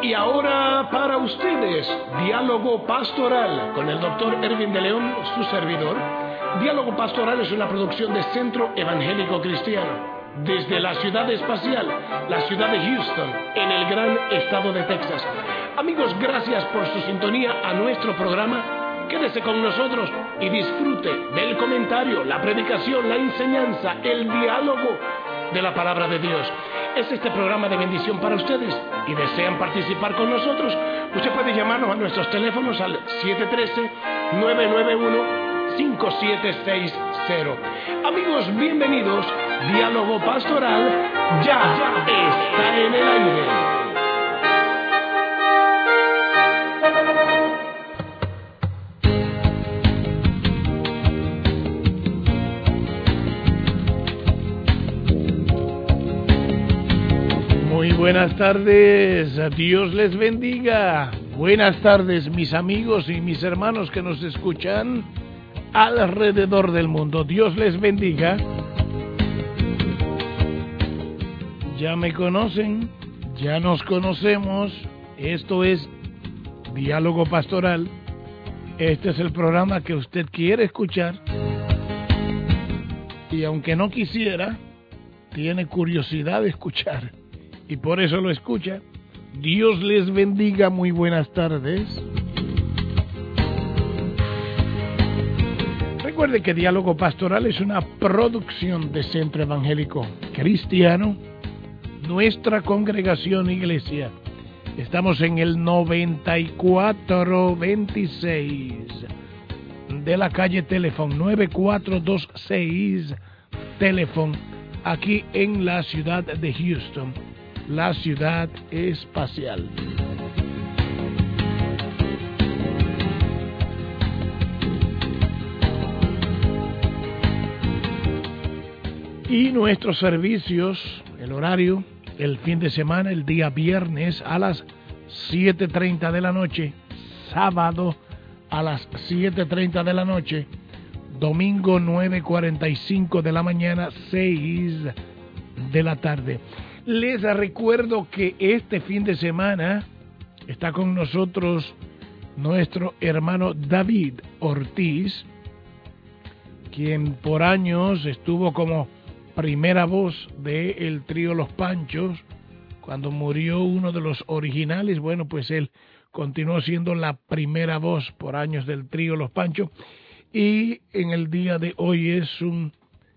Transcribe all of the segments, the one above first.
Y ahora para ustedes, Diálogo Pastoral con el Dr. Erwin de León, su servidor. Diálogo Pastoral es una producción de Centro Evangélico Cristiano, desde la ciudad espacial, la ciudad de Houston, en el gran estado de Texas. Amigos, gracias por su sintonía a nuestro programa. Quédese con nosotros y disfrute del comentario, la predicación, la enseñanza, el diálogo de la palabra de Dios. Es este programa de bendición para ustedes y desean participar con nosotros. Usted puede llamarnos a nuestros teléfonos al 713-991-5760. Amigos, bienvenidos. Diálogo Pastoral ya está en el aire. Buenas tardes, Dios les bendiga. Buenas tardes, mis amigos y mis hermanos que nos escuchan alrededor del mundo. Dios les bendiga. Ya me conocen, ya nos conocemos. Esto es Diálogo Pastoral. Este es el programa que usted quiere escuchar. Y aunque no quisiera, tiene curiosidad de escuchar. Y por eso lo escucha. Dios les bendiga, muy buenas tardes. Recuerde que Diálogo Pastoral es una producción de Centro Evangélico Cristiano, nuestra congregación iglesia. Estamos en el 9426 de la calle Teléfono, 9426 Teléfono, aquí en la ciudad de Houston. La ciudad espacial. Y nuestros servicios, el horario, el fin de semana, el día viernes a las 7:30 de la noche, sábado a las 7:30 de la noche, domingo 9:45 de la mañana, 6 de la tarde. Les recuerdo que este fin de semana está con nosotros nuestro hermano David Ortiz, quien por años estuvo como primera voz del trío Los Panchos. Cuando murió uno de los originales, bueno, pues él continuó siendo la primera voz por años del trío Los Panchos. Y en el día de hoy es un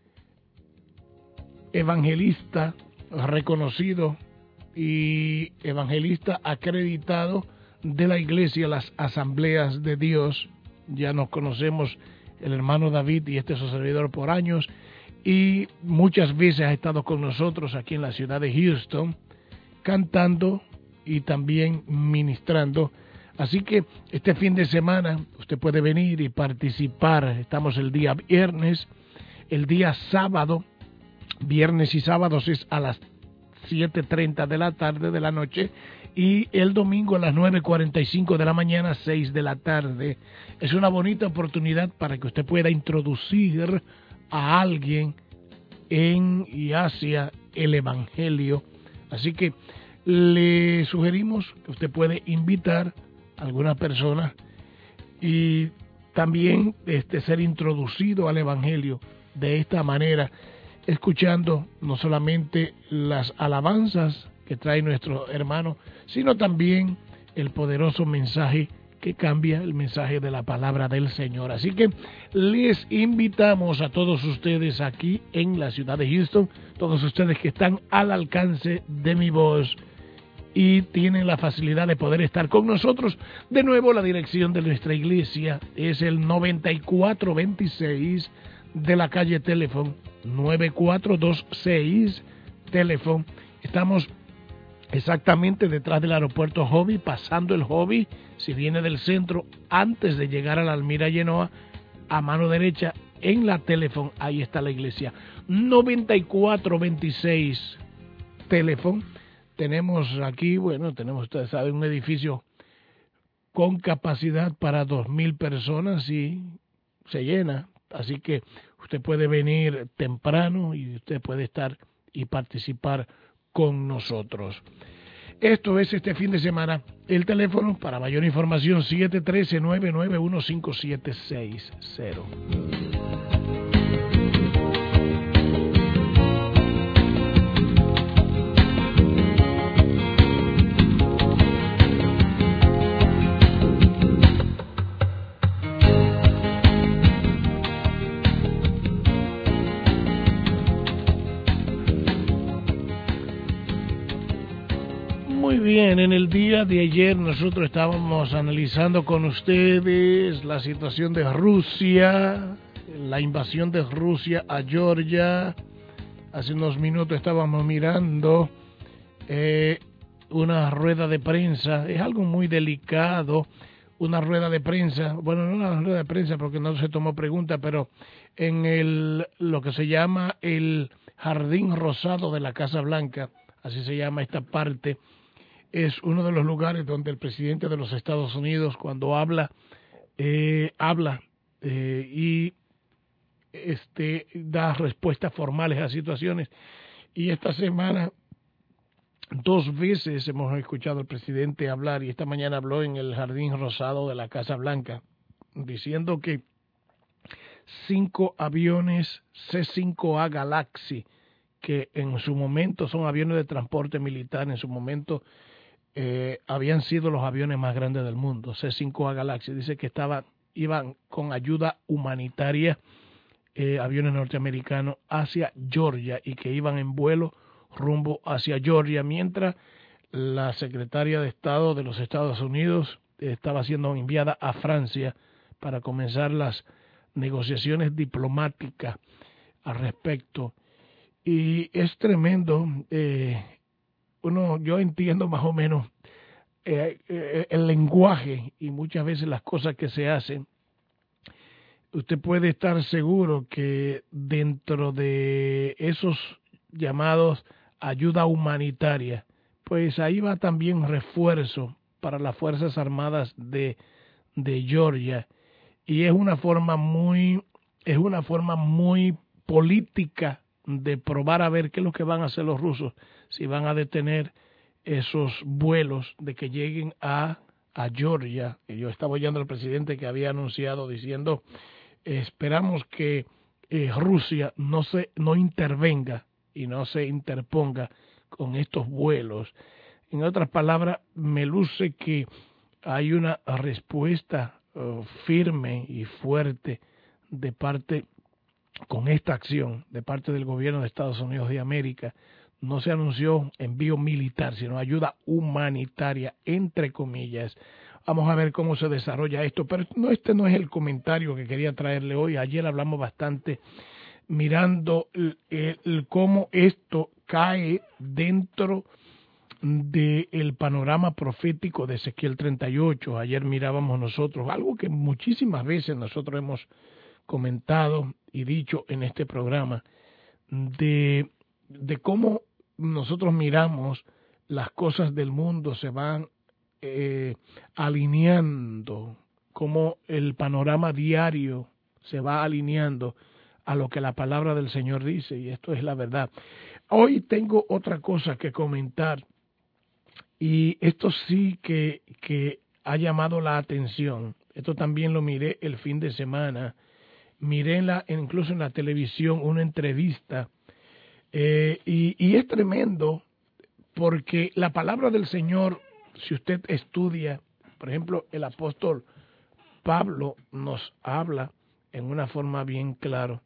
evangelista reconocido y evangelista acreditado de la iglesia, las Asambleas de Dios. Ya nos conocemos el hermano David y este es su servidor por años, y muchas veces ha estado con nosotros aquí en la ciudad de Houston cantando y también ministrando. Así que este fin de semana usted puede venir y participar. Estamos el día viernes, el día sábado. Viernes y sábados es a las 7:30 de la tarde de la noche, y el domingo a las 9:45 de la mañana, 6 de la tarde. Es una bonita oportunidad para que usted pueda introducir a alguien en y hacia el Evangelio. Así que le sugerimos que usted puede invitar a alguna persona y también ser introducido al Evangelio de esta manera, escuchando no solamente las alabanzas que trae nuestro hermano, sino también el poderoso mensaje que cambia, el mensaje de la palabra del Señor. Así que les invitamos a todos ustedes aquí en la ciudad de Houston, todos ustedes que están al alcance de mi voz y tienen la facilidad de poder estar con nosotros. De nuevo, la dirección de nuestra iglesia es el 9426 de la calle Teléfono, 9426 Teléfono. Estamos exactamente detrás del aeropuerto Hobby, pasando el Hobby. Si viene del centro, antes de llegar a la Almira Genoa, a mano derecha en la Teléfono, ahí está la iglesia. 9426 Teléfono. Tenemos aquí, bueno, tenemos, ustedes saben, un edificio con capacidad para 2,000 personas y se llena. Así que usted puede venir temprano y usted puede estar y participar con nosotros. Esto es este fin de semana. El teléfono para mayor información 713-991-5760. Muy bien, en el día de ayer nosotros estábamos analizando con ustedes la situación de Rusia, la invasión de Rusia a Georgia. Hace unos minutos estábamos mirando una rueda de prensa, es algo muy delicado, una rueda de prensa, bueno, no una rueda de prensa porque no se tomó pregunta, pero en lo que se llama el Jardín Rosado de la Casa Blanca, así se llama esta parte. Es uno de los lugares donde el presidente de los Estados Unidos, cuando habla y da respuestas formales a situaciones. Y esta semana 2 veces hemos escuchado al presidente hablar, y esta mañana habló en el Jardín Rosado de la Casa Blanca, diciendo que 5 aviones C-5A Galaxy, que en su momento son aviones de transporte militar, en su momento habían sido los aviones más grandes del mundo, C-5A Galaxy, dice que iban con ayuda humanitaria, aviones norteamericanos, hacia Georgia, y que iban en vuelo rumbo hacia Georgia, mientras la secretaria de Estado de los Estados Unidos estaba siendo enviada a Francia para comenzar las negociaciones diplomáticas al respecto. Y es tremendo. Yo entiendo más o menos el lenguaje y muchas veces las cosas que se hacen. Usted puede estar seguro que dentro de esos llamados ayuda humanitaria, pues ahí va también refuerzo para las Fuerzas Armadas de Georgia, y es una forma muy política de probar a ver qué es lo que van a hacer los rusos, si van a detener esos vuelos de que lleguen a Georgia. Y yo estaba oyendo al presidente que había anunciado diciendo, esperamos que Rusia no intervenga y no se interponga con estos vuelos. En otras palabras, me luce que hay una respuesta firme y fuerte de parte, con esta acción, de parte del gobierno de Estados Unidos de América. No se anunció envío militar, sino ayuda humanitaria, entre comillas. Vamos a ver cómo se desarrolla esto, pero este no es el comentario que quería traerle hoy. Ayer hablamos bastante mirando cómo esto cae dentro del panorama profético de Ezequiel 38. Ayer mirábamos nosotros algo que muchísimas veces nosotros hemos comentado y dicho en este programa, de cómo nosotros miramos las cosas del mundo se van alineando, cómo el panorama diario se va alineando a lo que la palabra del Señor dice, y esto es la verdad. Hoy tengo otra cosa que comentar, y esto sí que ha llamado la atención. Esto también lo miré el fin de semana. Miré incluso en la televisión una entrevista, y es tremendo porque la palabra del Señor, si usted estudia, por ejemplo, el apóstol Pablo nos habla en una forma bien clara.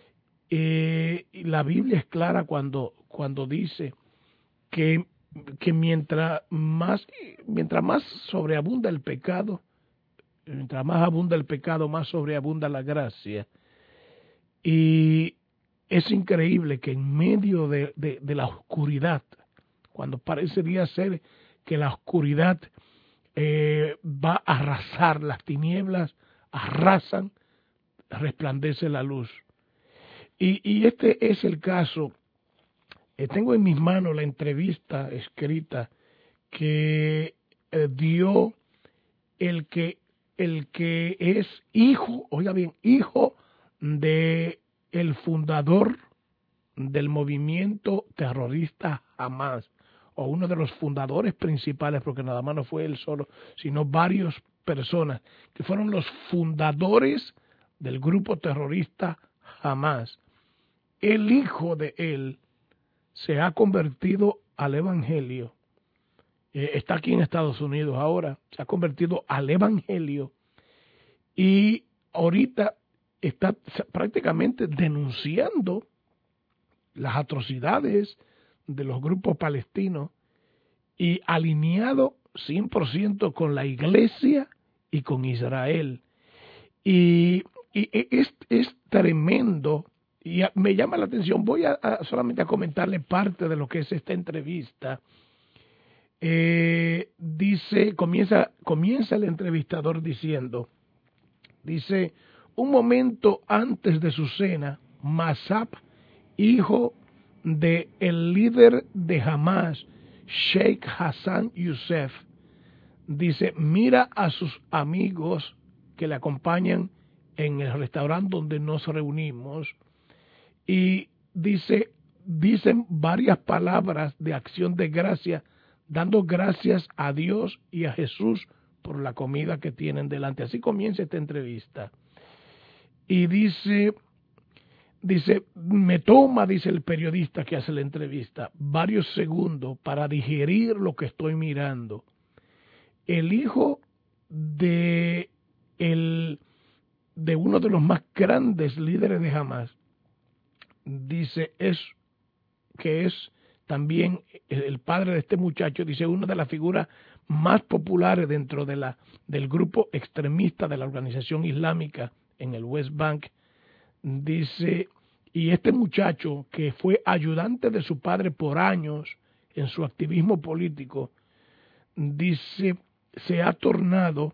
La Biblia es clara cuando dice que mientras más sobreabunda el pecado, mientras más abunda el pecado, más sobreabunda la gracia. Y es increíble que en medio de la oscuridad, cuando parecería ser que la oscuridad va a arrasar, las tinieblas arrasan, resplandece la luz. Y este es el caso. Tengo en mis manos la entrevista escrita que dio el que es hijo, oiga bien, hijo de el fundador del movimiento terrorista Hamas, o uno de los fundadores principales, porque nada más no fue él solo, sino varias personas que fueron los fundadores del grupo terrorista Hamás. El hijo de él se ha convertido al evangelio. Está aquí en Estados Unidos ahora, se ha convertido al evangelio y ahorita está prácticamente denunciando las atrocidades de los grupos palestinos y alineado 100% con la iglesia y con Israel. Y es tremendo y me llama la atención. Voy a solamente a comentarle parte de lo que es esta entrevista. Comienza el entrevistador diciendo, un momento antes de su cena, Massad, hijo de el líder de Hamás, Sheikh Hassan Youssef, dice, mira a sus amigos que le acompañan en el restaurante donde nos reunimos y dicen varias palabras de acción de gracia, dando gracias a Dios y a Jesús por la comida que tienen delante. Así comienza esta entrevista. Y dice, me toma, dice el periodista que hace la entrevista, varios segundos para digerir lo que estoy mirando. El hijo de uno de los más grandes líderes de Hamás, dice, es también el padre de este muchacho, dice, una de las figuras más populares dentro del grupo extremista de la organización islámica en el West Bank. Dice, y este muchacho que fue ayudante de su padre por años en su activismo político, dice, se ha tornado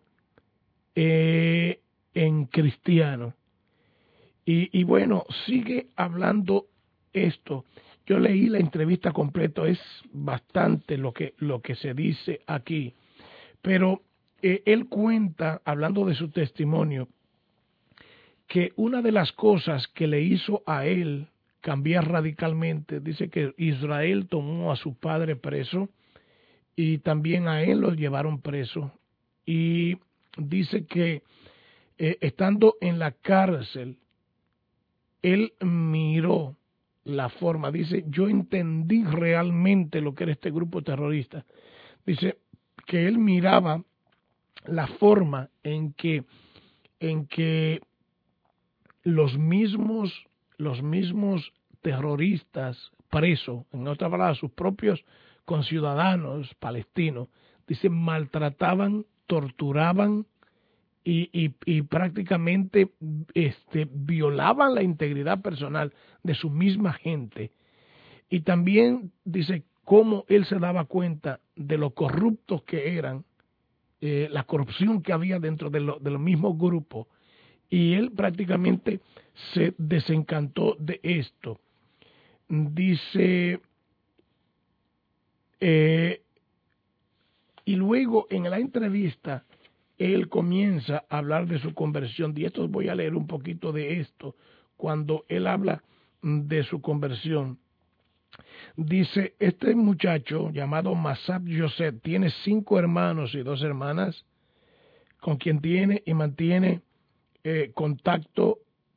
en cristiano. Y bueno, sigue hablando esto. Yo leí la entrevista completa, es bastante lo que se dice aquí. Pero él cuenta, hablando de su testimonio, que una de las cosas que le hizo a él cambiar radicalmente, dice que Israel tomó a su padre preso y también a él lo llevaron preso. Y dice que estando en la cárcel, él miró la forma, dice, yo entendí realmente lo que era este grupo terrorista. Dice que él miraba la forma en que los mismos terroristas presos, en otras palabras, sus propios conciudadanos palestinos, dice, maltrataban, torturaban y prácticamente violaban la integridad personal de su misma gente. Y también dice cómo él se daba cuenta de lo corruptos que eran, la corrupción que había dentro de los mismos grupos, y él prácticamente se desencantó de esto. Dice, y luego en la entrevista él comienza a hablar de su conversión, y esto voy a leer un poquito de esto, cuando él habla de su conversión. Dice, este muchacho llamado Massad Youssef tiene 5 hermanos y 2 hermanas, con quien tiene y mantiene contacto,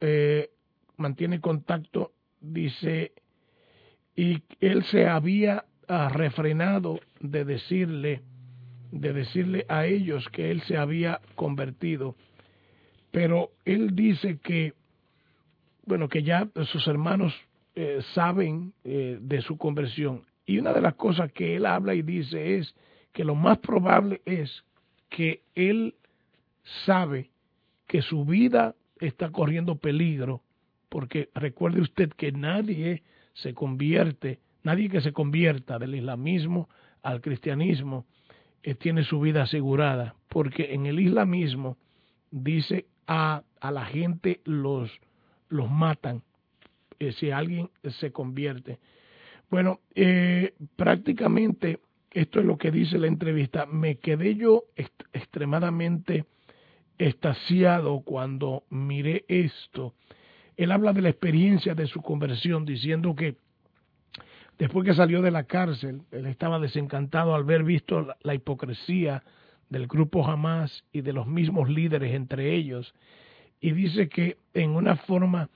dice, y él se había refrenado de decirle a ellos que él se había convertido, pero él dice que, bueno, que ya sus hermanos saben de su conversión, y una de las cosas que él habla y dice es que lo más probable es que él sabe que su vida está corriendo peligro, porque recuerde usted que nadie que se convierta del islamismo al cristianismo tiene su vida asegurada, porque en el islamismo dice a la gente los matan si alguien se convierte. Bueno, prácticamente esto es lo que dice la entrevista. Me quedé yo extremadamente extasiado cuando miré esto. Él habla de la experiencia de su conversión, diciendo que Después que salió de la cárcel, él estaba desencantado al haber visto la hipocresía del grupo Hamas y de los mismos líderes entre ellos. Y dice que en una forma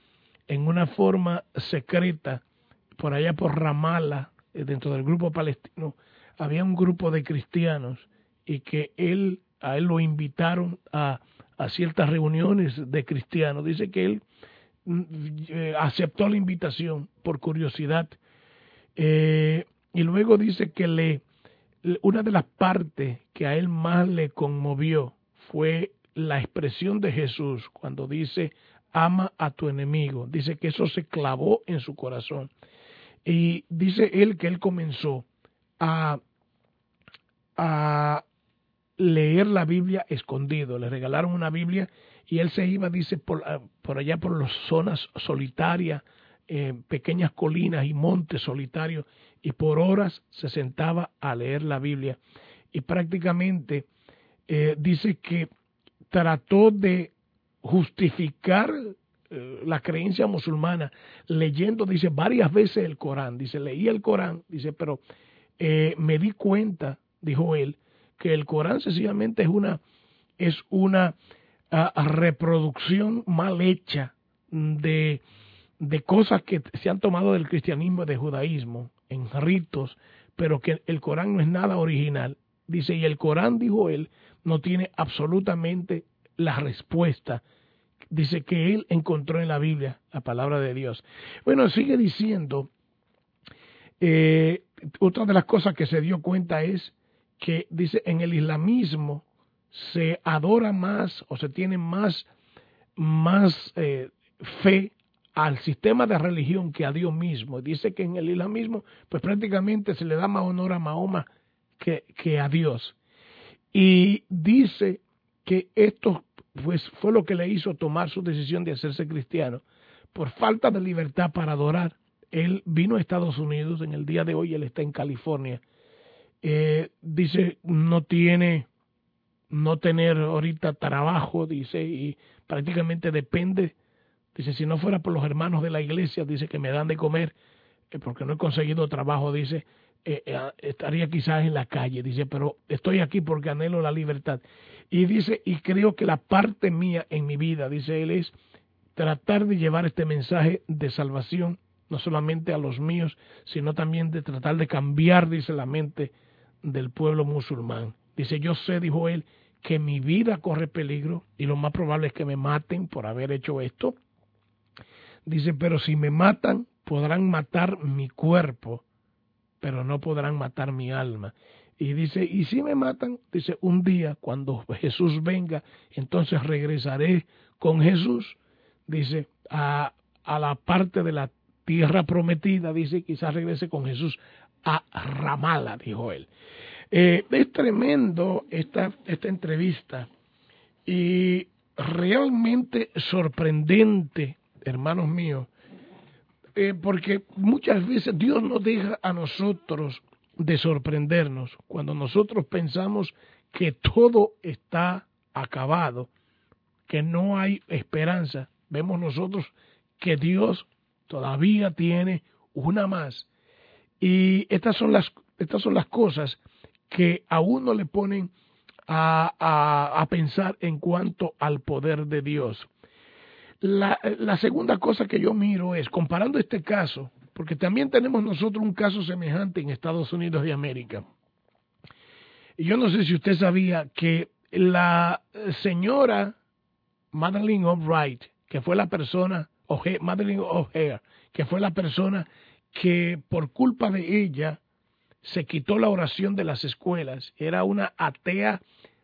secreta, por allá por Ramallah, dentro del grupo palestino, había un grupo de cristianos y que a él lo invitaron a ciertas reuniones de cristianos. Dice que él aceptó la invitación por curiosidad, y luego dice que una de las partes que a él más le conmovió fue la expresión de Jesús cuando dice ama a tu enemigo. Dice que eso se clavó en su corazón, y dice él que él comenzó a leer la Biblia escondido. Le regalaron una Biblia y él se iba, dice, por allá por las zonas solitarias, pequeñas colinas y montes solitarios, y por horas se sentaba a leer la Biblia. Y prácticamente dice que trató de justificar la creencia musulmana leyendo, dice, varias veces el Corán. Dice, leía el Corán, dice, pero me di cuenta, dijo él, que el Corán sencillamente es una reproducción mal hecha de cosas que se han tomado del cristianismo y del judaísmo en ritos, pero que el Corán no es nada original. Dice, y el Corán, dijo él, no tiene absolutamente la respuesta. Dice que él encontró en la Biblia la palabra de Dios. Bueno, sigue diciendo, otra de las cosas que se dio cuenta es que, dice, en el islamismo se adora más o se tiene más fe al sistema de religión que a Dios mismo. Dice que en el islamismo pues prácticamente se le da más honor a Mahoma que a Dios. Y dice que esto pues fue lo que le hizo tomar su decisión de hacerse cristiano. Por falta de libertad para adorar, él vino a Estados Unidos. En el día de hoy él está en California. Dice no tener ahorita trabajo, dice, y prácticamente depende. Dice, si no fuera por los hermanos de la iglesia, dice, que me dan de comer, porque no he conseguido trabajo, dice, estaría quizás en la calle. Dice, pero estoy aquí porque anhelo la libertad. Y dice, y creo que la parte mía en mi vida, dice él, es tratar de llevar este mensaje de salvación, no solamente a los míos, sino también de tratar de cambiar, dice, la mente del pueblo musulmán. Dice, yo sé, dijo él, que mi vida corre peligro y lo más probable es que me maten por haber hecho esto. Dice, pero si me matan, podrán matar mi cuerpo, pero no podrán matar mi alma. Y dice, y si me matan, dice, un día cuando Jesús venga, entonces regresaré con Jesús, dice, a la parte de la tierra prometida, dice, quizás regrese con Jesús a Ramallah, dijo él. Es tremendo esta entrevista y realmente sorprendente, hermanos míos, porque muchas veces Dios nos deja a nosotros de sorprendernos cuando nosotros pensamos que todo está acabado, que no hay esperanza. Vemos nosotros que Dios todavía tiene una más. Y estas son las cosas que a uno le ponen a pensar en cuanto al poder de Dios. La segunda cosa que yo miro es, comparando este caso, porque también tenemos nosotros un caso semejante en Estados Unidos de América. Y yo no sé si usted sabía que la señora Madeleine Albright, que fue la persona, Madeleine O'Hare, que fue la persona que por culpa de ella se quitó la oración de las escuelas, era una atea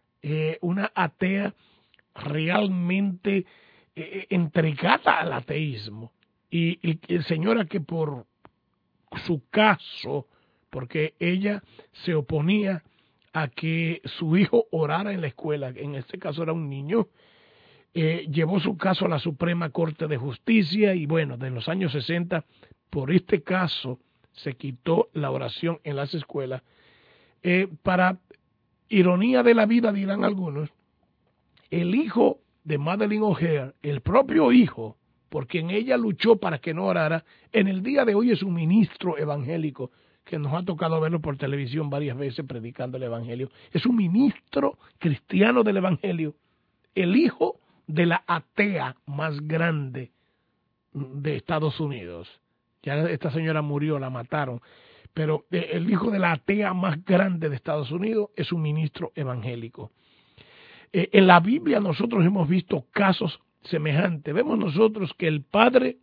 realmente entregada al ateísmo, y señora que por su caso, porque ella se oponía a que su hijo orara en la escuela, en este caso era un niño, llevó su caso a la Suprema Corte de Justicia, y bueno, de los años 60, por este caso se quitó la oración en las escuelas. Para ironía de la vida, dirán algunos, el hijo de Madeleine O'Hare, el propio hijo por quien ella luchó para que no orara, en el día de hoy es un ministro evangélico, que nos ha tocado verlo por televisión varias veces predicando el evangelio. Es un ministro cristiano del evangelio, el hijo de la atea más grande de Estados Unidos. Ya esta señora murió, la mataron, pero el hijo de la atea más grande de Estados Unidos es un ministro evangélico. En la Biblia nosotros hemos visto casos semejantes. Vemos nosotros que el padre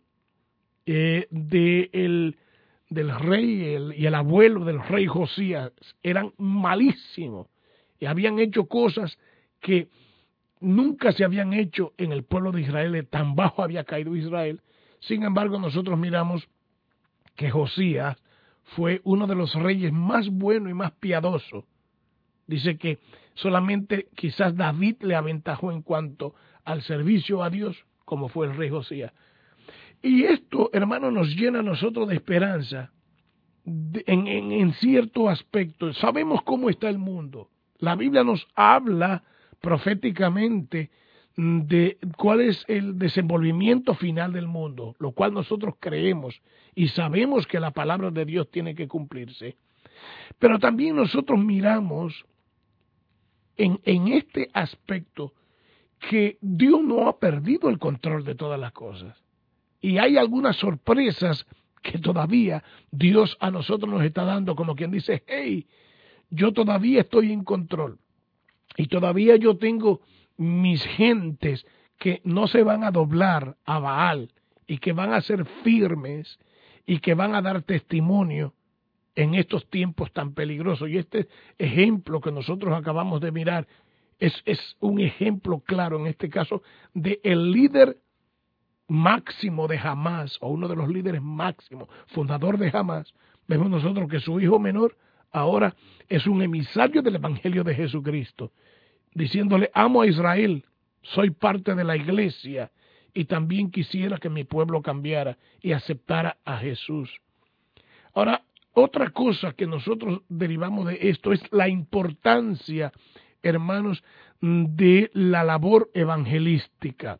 del rey y el abuelo del rey Josías eran malísimos y habían hecho cosas que nunca se habían hecho en el pueblo de Israel, tan bajo había caído Israel. Sin embargo, nosotros miramos que Josías fue uno de los reyes más buenos y más piadosos. Dice que solamente quizás David le aventajó en cuanto al servicio a Dios, como fue el rey Josías. Y esto, hermano, nos llena a nosotros de esperanza en cierto aspecto. Sabemos cómo está el mundo. La Biblia nos habla proféticamente de cuál es el desenvolvimiento final del mundo, lo cual nosotros creemos y sabemos que la palabra de Dios tiene que cumplirse. Pero también nosotros miramos en este aspecto que Dios no ha perdido el control de todas las cosas. Y hay algunas sorpresas que todavía Dios a nosotros nos está dando, como quien dice, hey, yo todavía estoy en control. Y todavía yo tengo mis gentes que no se van a doblar a Baal y que van a ser firmes y que van a dar testimonio en estos tiempos tan peligrosos. Y este ejemplo que nosotros acabamos de mirar es un ejemplo claro, en este caso, de el líder máximo de Hamás, o uno de los líderes máximos, fundador de Hamás. Vemos nosotros que su hijo menor ahora es un emisario del Evangelio de Jesucristo, diciéndole, amo a Israel, soy parte de la iglesia y también quisiera que mi pueblo cambiara y aceptara a Jesús. Ahora, otra cosa que nosotros derivamos de esto es la importancia, hermanos, de la labor evangelística.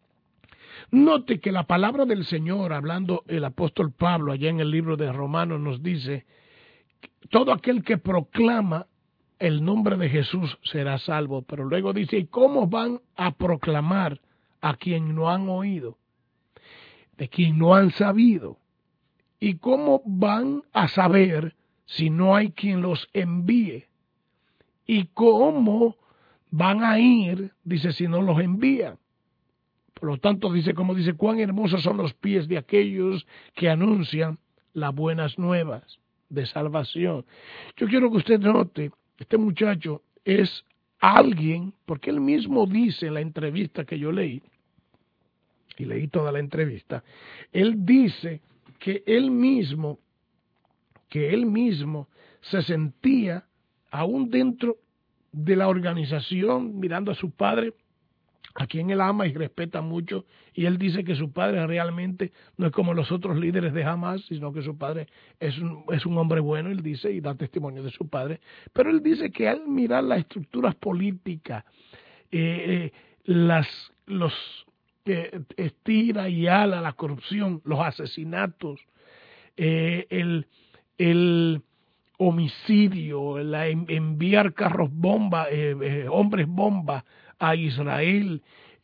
Note que la palabra del Señor, hablando el apóstol Pablo allá en el libro de Romanos, nos dice, todo aquel que proclama el nombre de Jesús será salvo. Pero luego dice, ¿y cómo van a proclamar a quien no han oído? De quien no han sabido. ¿Y cómo van a saber si no hay quien los envíe? ¿Y cómo van a ir, dice, si no los envían? Por lo tanto, dice, como dice, cuán hermosos son los pies de aquellos que anuncian las buenas nuevas de salvación. Yo quiero que usted note, este muchacho es alguien, porque él mismo dice en la entrevista que yo leí, y leí toda la entrevista, él dice que él mismo se sentía aún dentro de la organización, mirando a su padre, a quien él ama y respeta mucho, y él dice que su padre realmente no es como los otros líderes de Hamás, sino que su padre es un hombre bueno, él dice, y da testimonio de su padre, pero él dice que al mirar las estructuras políticas, los estira y ala, la corrupción, los asesinatos, el homicidio, enviar carros bomba, hombres bomba a Israel,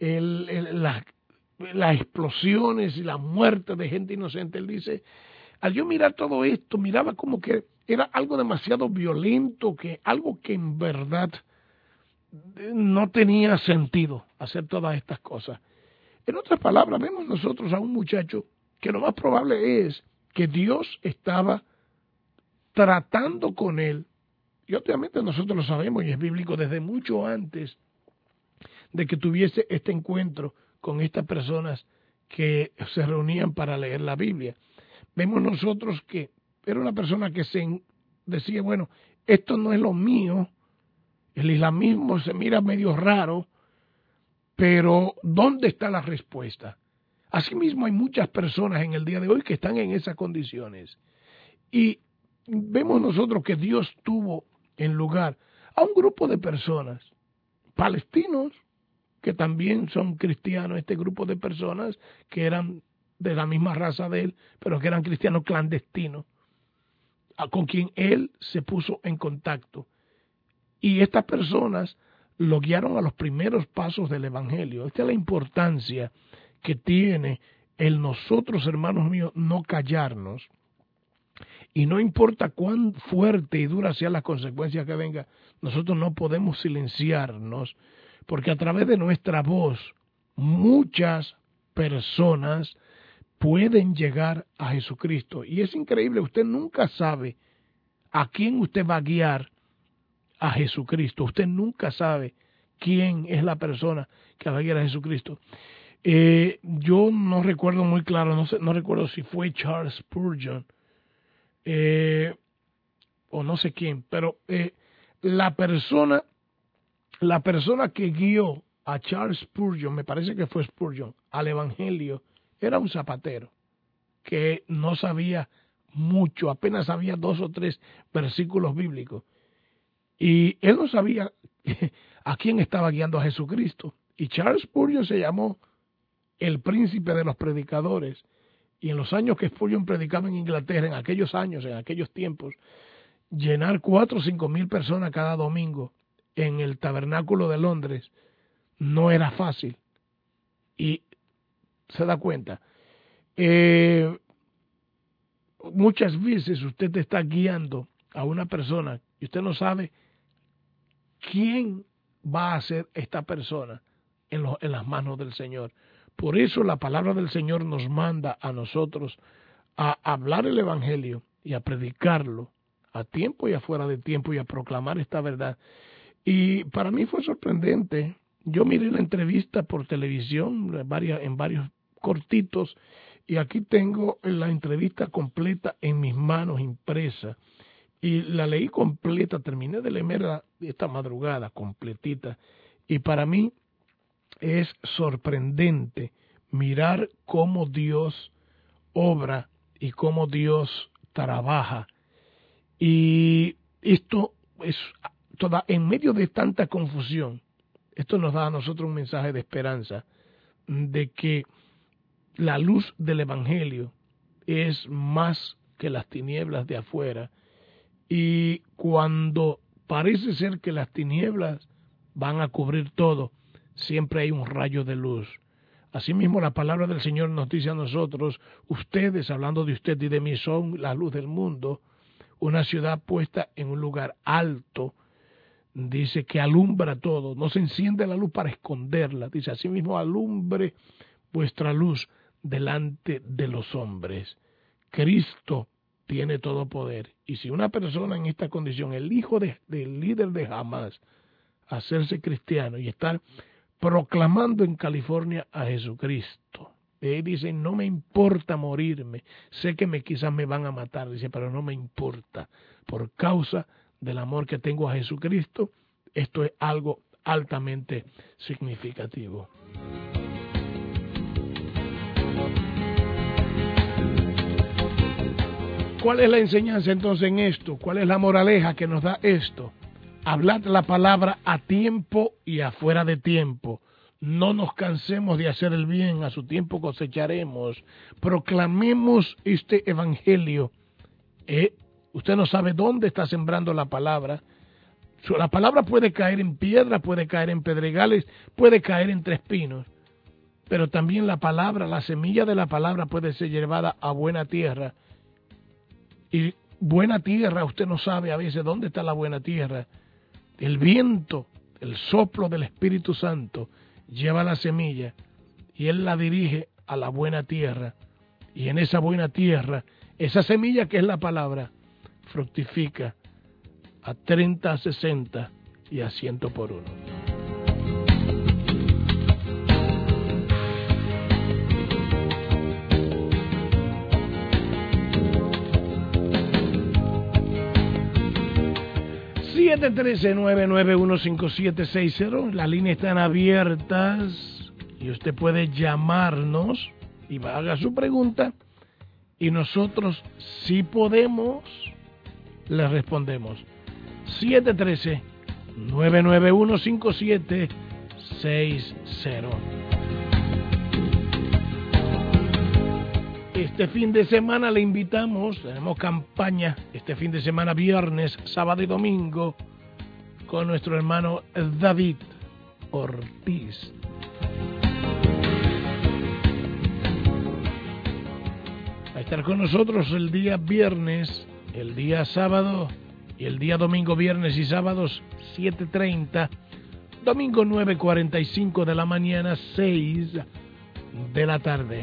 las explosiones y la muerte de gente inocente. Él dice, al yo mirar todo esto, miraba como que era algo demasiado violento, que algo que en verdad no tenía sentido hacer todas estas cosas. En otras palabras, vemos nosotros a un muchacho que lo más probable es que Dios estaba tratando con él, y obviamente nosotros lo sabemos y es bíblico desde mucho antes de que tuviese este encuentro con estas personas que se reunían para leer la Biblia. Vemos nosotros que era una persona que decía, bueno, esto no es lo mío, el islamismo se mira medio raro, pero ¿dónde está la respuesta? Asimismo hay muchas personas en el día de hoy que están en esas condiciones. Y vemos nosotros que Dios tuvo en lugar a un grupo de personas, palestinos, que también son cristianos, este grupo de personas que eran de la misma raza de él, pero que eran cristianos clandestinos, con quien él se puso en contacto. Y estas personas lo guiaron a los primeros pasos del Evangelio. Esta es la importancia que tiene el nosotros, hermanos míos, no callarnos. Y no importa cuán fuerte y dura sean las consecuencias que vengan, nosotros no podemos silenciarnos, porque a través de nuestra voz muchas personas pueden llegar a Jesucristo. Y es increíble, usted nunca sabe a quién usted va a guiar a Jesucristo. Usted nunca sabe quién es la persona que va a guiar a Jesucristo. Yo no recuerdo muy claro, no recuerdo si fue Charles Spurgeon o no sé quién, pero la persona que guió a Charles Spurgeon, me parece que fue Spurgeon, al Evangelio, era un zapatero que no sabía mucho, apenas sabía 2 o 3 versículos bíblicos. Y él no sabía a quién estaba guiando a Jesucristo. Y Charles Spurgeon se llamó el príncipe de los predicadores. Y en los años que Spurgeon predicaba en Inglaterra, en aquellos años, en aquellos tiempos, llenar 4 o 5 mil personas cada domingo en el tabernáculo de Londres no era fácil. Y se da cuenta. Muchas veces usted te está guiando a una persona y usted no sabe quién va a ser esta persona en las manos del Señor. Por eso la palabra del Señor nos manda a nosotros a hablar el Evangelio y a predicarlo a tiempo y afuera de tiempo y a proclamar esta verdad. Y para mí fue sorprendente. Yo miré la entrevista por televisión en varios cortitos y aquí tengo la entrevista completa en mis manos impresa. Y la leí completa, terminé de leerla esta madrugada completita. Y para mí es sorprendente mirar cómo Dios obra y cómo Dios trabaja. Y esto es en medio de tanta confusión, esto nos da a nosotros un mensaje de esperanza, de que la luz del Evangelio es más que las tinieblas de afuera. Y cuando parece ser que las tinieblas van a cubrir todo, siempre hay un rayo de luz. Asimismo, la palabra del Señor nos dice a nosotros, ustedes, hablando de usted y de mí, son la luz del mundo, una ciudad puesta en un lugar alto, dice que alumbra todo, no se enciende la luz para esconderla, dice, asimismo, alumbre vuestra luz delante de los hombres. Cristo tiene todo poder. Y si una persona en esta condición, el hijo del líder de Hamas, hacerse cristiano y estar proclamando en California a Jesucristo, él dice, no me importa morirme, sé que quizás me van a matar, dice, pero no me importa, por causa del amor que tengo a Jesucristo, esto es algo altamente significativo. ¿Cuál es la enseñanza entonces en esto? ¿Cuál es la moraleja que nos da esto? Hablad la palabra a tiempo y afuera de tiempo. No nos cansemos de hacer el bien, a su tiempo cosecharemos. Proclamemos este evangelio. Usted no sabe dónde está sembrando la palabra. La palabra puede caer en piedra, puede caer en pedregales, puede caer entre espinos. Pero también la palabra, la semilla de la palabra puede ser llevada a buena tierra. Y buena tierra, usted no sabe a veces dónde está la buena tierra. El viento, el soplo del Espíritu Santo lleva la semilla y Él la dirige a la buena tierra. Y en esa buena tierra, esa semilla que es la palabra, fructifica a 30, a 60 y a 100 por 1. Siete 9915760, las líneas están abiertas y usted puede llamarnos y haga su pregunta y nosotros, si podemos, le respondemos. 713-991-5760. Este fin de semana le invitamos, tenemos campaña este fin de semana, viernes, sábado y domingo, con nuestro hermano David Ortiz. Va a estar con nosotros el día viernes, el día sábado y el día domingo, viernes y sábados 7:30, domingo 9:45 de la mañana, 6 de la tarde.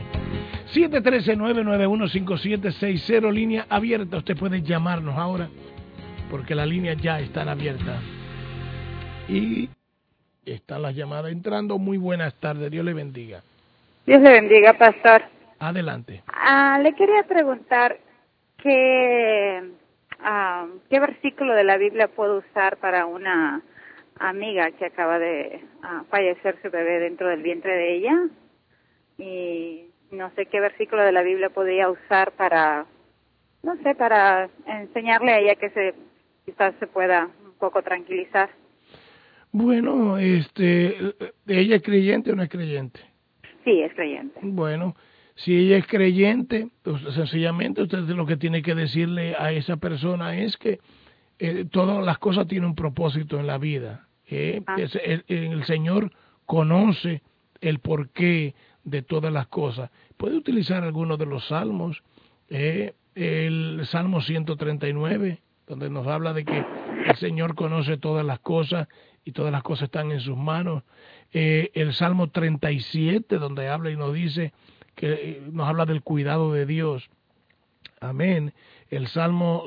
713-991-5760, línea abierta. Usted puede llamarnos ahora porque las líneas ya están abiertas. Y están las llamadas entrando. Muy buenas tardes, Dios le bendiga. Dios le bendiga, pastor. Adelante. Le quería preguntar qué versículo de la Biblia puedo usar para una amiga que acaba de fallecer su bebé dentro del vientre de ella. Y no sé qué versículo de la Biblia podría usar para enseñarle a ella que quizás se pueda un poco tranquilizar. Bueno, ¿ella es creyente o no es creyente? Sí, es creyente. Bueno, si ella es creyente, pues sencillamente usted lo que tiene que decirle a esa persona es que todas las cosas tienen un propósito en la vida. El Señor conoce el porqué de todas las cosas. Puede utilizar algunos de los salmos, el Salmo 139, donde nos habla de que el Señor conoce todas las cosas y todas las cosas están en sus manos. El Salmo 37, donde habla y nos dice que nos habla del cuidado de Dios. Amén. El Salmo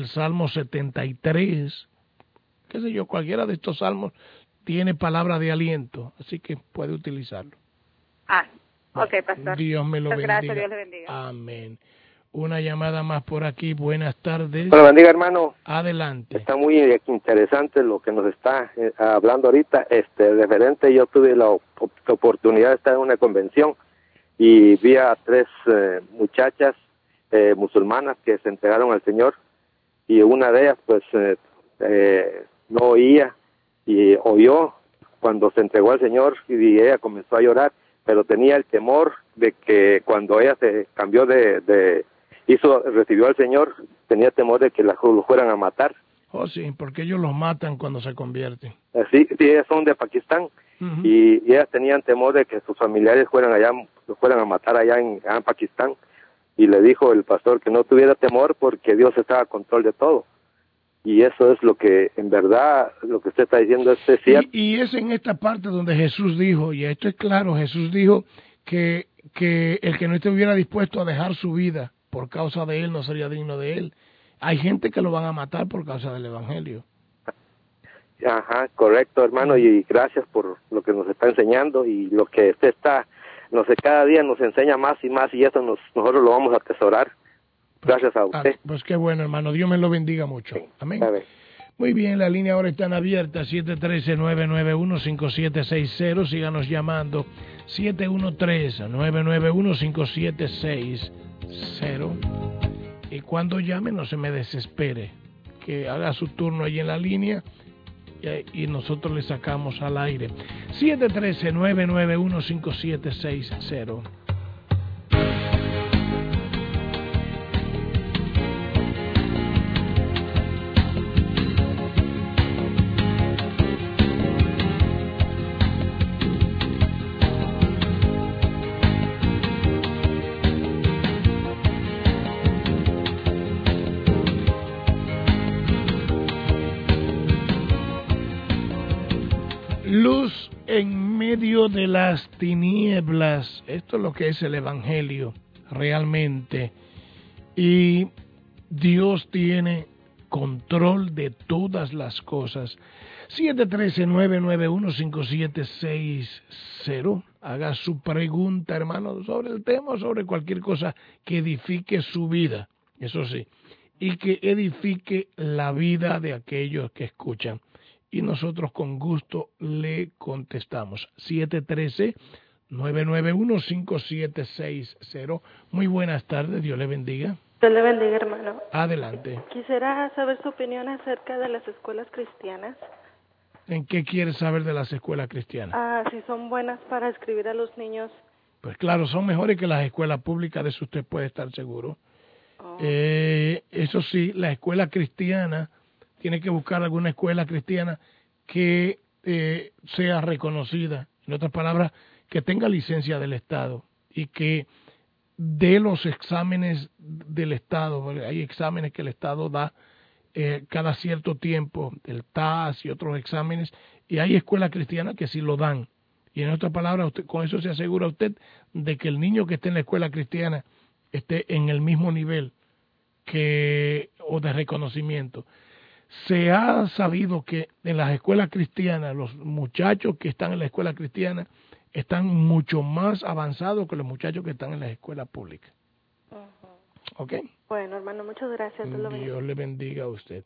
73, qué sé yo, cualquiera de estos salmos tiene palabra de aliento, así que puede utilizarlo. Ok, pastor. Dios me lo bendiga. Gracias, Dios le bendiga. Amén. Una llamada más por aquí. Buenas tardes. Dios bendiga, hermano. Adelante. Está muy interesante lo que nos está hablando ahorita. Referente, yo tuve la oportunidad de estar en una convención y vi a 3 muchachas musulmanas que se entregaron al Señor, y una de ellas pues no oía y oyó cuando se entregó al Señor, y ella comenzó a llorar, pero tenía el temor de que cuando ella se cambió recibió al Señor, tenía temor de que lo fueran a matar. Oh, sí, porque ellos los matan cuando se convierten. Sí, ellas son de Pakistán. Uh-huh. y ellas tenían temor de que sus familiares los fueran a matar allá en Pakistán. Y le dijo el pastor que no tuviera temor porque Dios estaba a control de todo. Y eso es lo que, en verdad, lo que usted está diciendo es cierto. Y es en esta parte donde Jesús dijo, y esto es claro, Jesús dijo que el que no estuviera dispuesto a dejar su vida por causa de él no sería digno de él. Hay gente que lo van a matar por causa del Evangelio. Ajá, correcto, hermano, y gracias por lo que nos está enseñando y lo que usted está, no sé, cada día nos enseña más y más, y eso nosotros lo vamos a atesorar. Gracias a usted. Pues qué bueno, hermano, Dios me lo bendiga mucho. Sí. Amén. Muy bien, la línea ahora están abiertas, 713-991-5760, síganos llamando, 713-991-5760, y cuando llame no se me desespere, que haga su turno ahí en la línea, y nosotros le sacamos al aire. 713-991-5760. Luz en medio de las tinieblas. Esto es lo que es el Evangelio realmente. Y Dios tiene control de todas las cosas. 713-991-5760. Haga su pregunta, hermano, sobre el tema, sobre cualquier cosa que edifique su vida. Eso sí. Y que edifique la vida de aquellos que escuchan. Y nosotros con gusto le contestamos. 713-991-5760. Muy buenas tardes, Dios le bendiga. Dios le bendiga, hermano. Adelante. Quisiera saber su opinión acerca de las escuelas cristianas. ¿En qué quieres saber de las escuelas cristianas? Si son buenas para escribir a los niños. Pues claro, son mejores que las escuelas públicas, de eso usted puede estar seguro. Eso sí, la escuela cristiana, tiene que buscar alguna escuela cristiana que sea reconocida. En otras palabras, que tenga licencia del Estado y que dé los exámenes del Estado. Porque hay exámenes que el Estado da cada cierto tiempo, el TAS y otros exámenes, y hay escuelas cristianas que sí lo dan. Y en otras palabras, usted, con eso se asegura usted de que el niño que esté en la escuela cristiana esté en el mismo nivel o de reconocimiento. Se ha sabido que en las escuelas cristianas, los muchachos que están en la escuela cristiana están mucho más avanzados que los muchachos que están en las escuelas públicas. ¿Ok? Bueno, hermano, muchas gracias. Dios le bendiga a usted.